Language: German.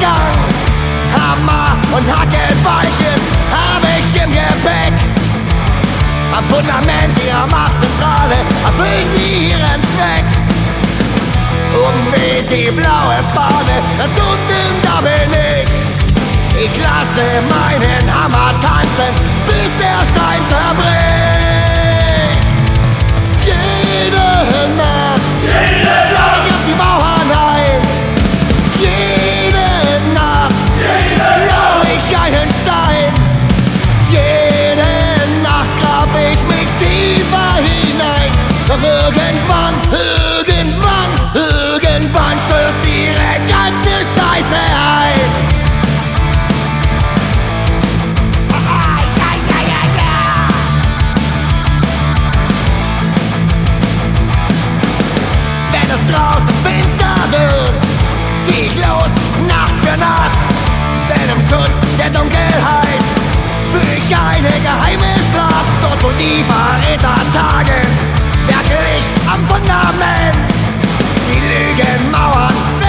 Gang. Hammer und Hackelbeilchen hab ich im Gepäck. Am Fundament ihrer Machtzentrale erfüllen sie ihren Zweck. Oben weht die blaue Fahne, ganz unten da bin ich. Ich lasse meinen Hammer tanzen, bis der Stein zerbricht. Jede Nacht schlag ich auf die Mauern ein. Jede Nacht klau ich einen Stein. Jede Nacht grab ich mich tiefer hinein. Doch irgendwann stößt ihre ganze Scheiße ein. Wenn es draußen finster wird, zieh ich los, Nacht für Nacht. Denn im Schutz der Dunkelheit führe ich eine geheime Schlacht. Dort wo die Verräter tagen, werkel ich am Fundament. Die Lügenmauern